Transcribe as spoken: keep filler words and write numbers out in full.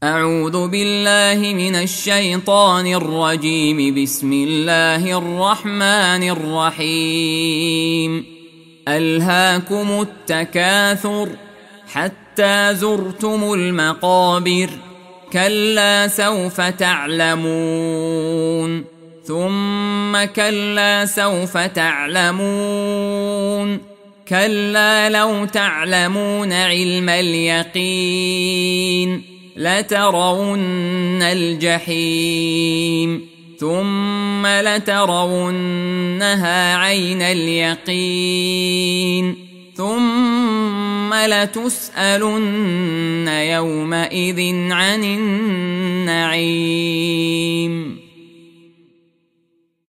أعوذ بالله من الشيطان الرجيم. بسم الله الرحمن الرحيم. ألهاكم التكاثر حتى زرتم المقابر، كلا سوف تعلمون ثم كلا سوف تعلمون، كلا لو تعلمون علم اليقين لترون الجحيم ثم لترونها عين اليقين ثم لتسألن يومئذ عن النعيم.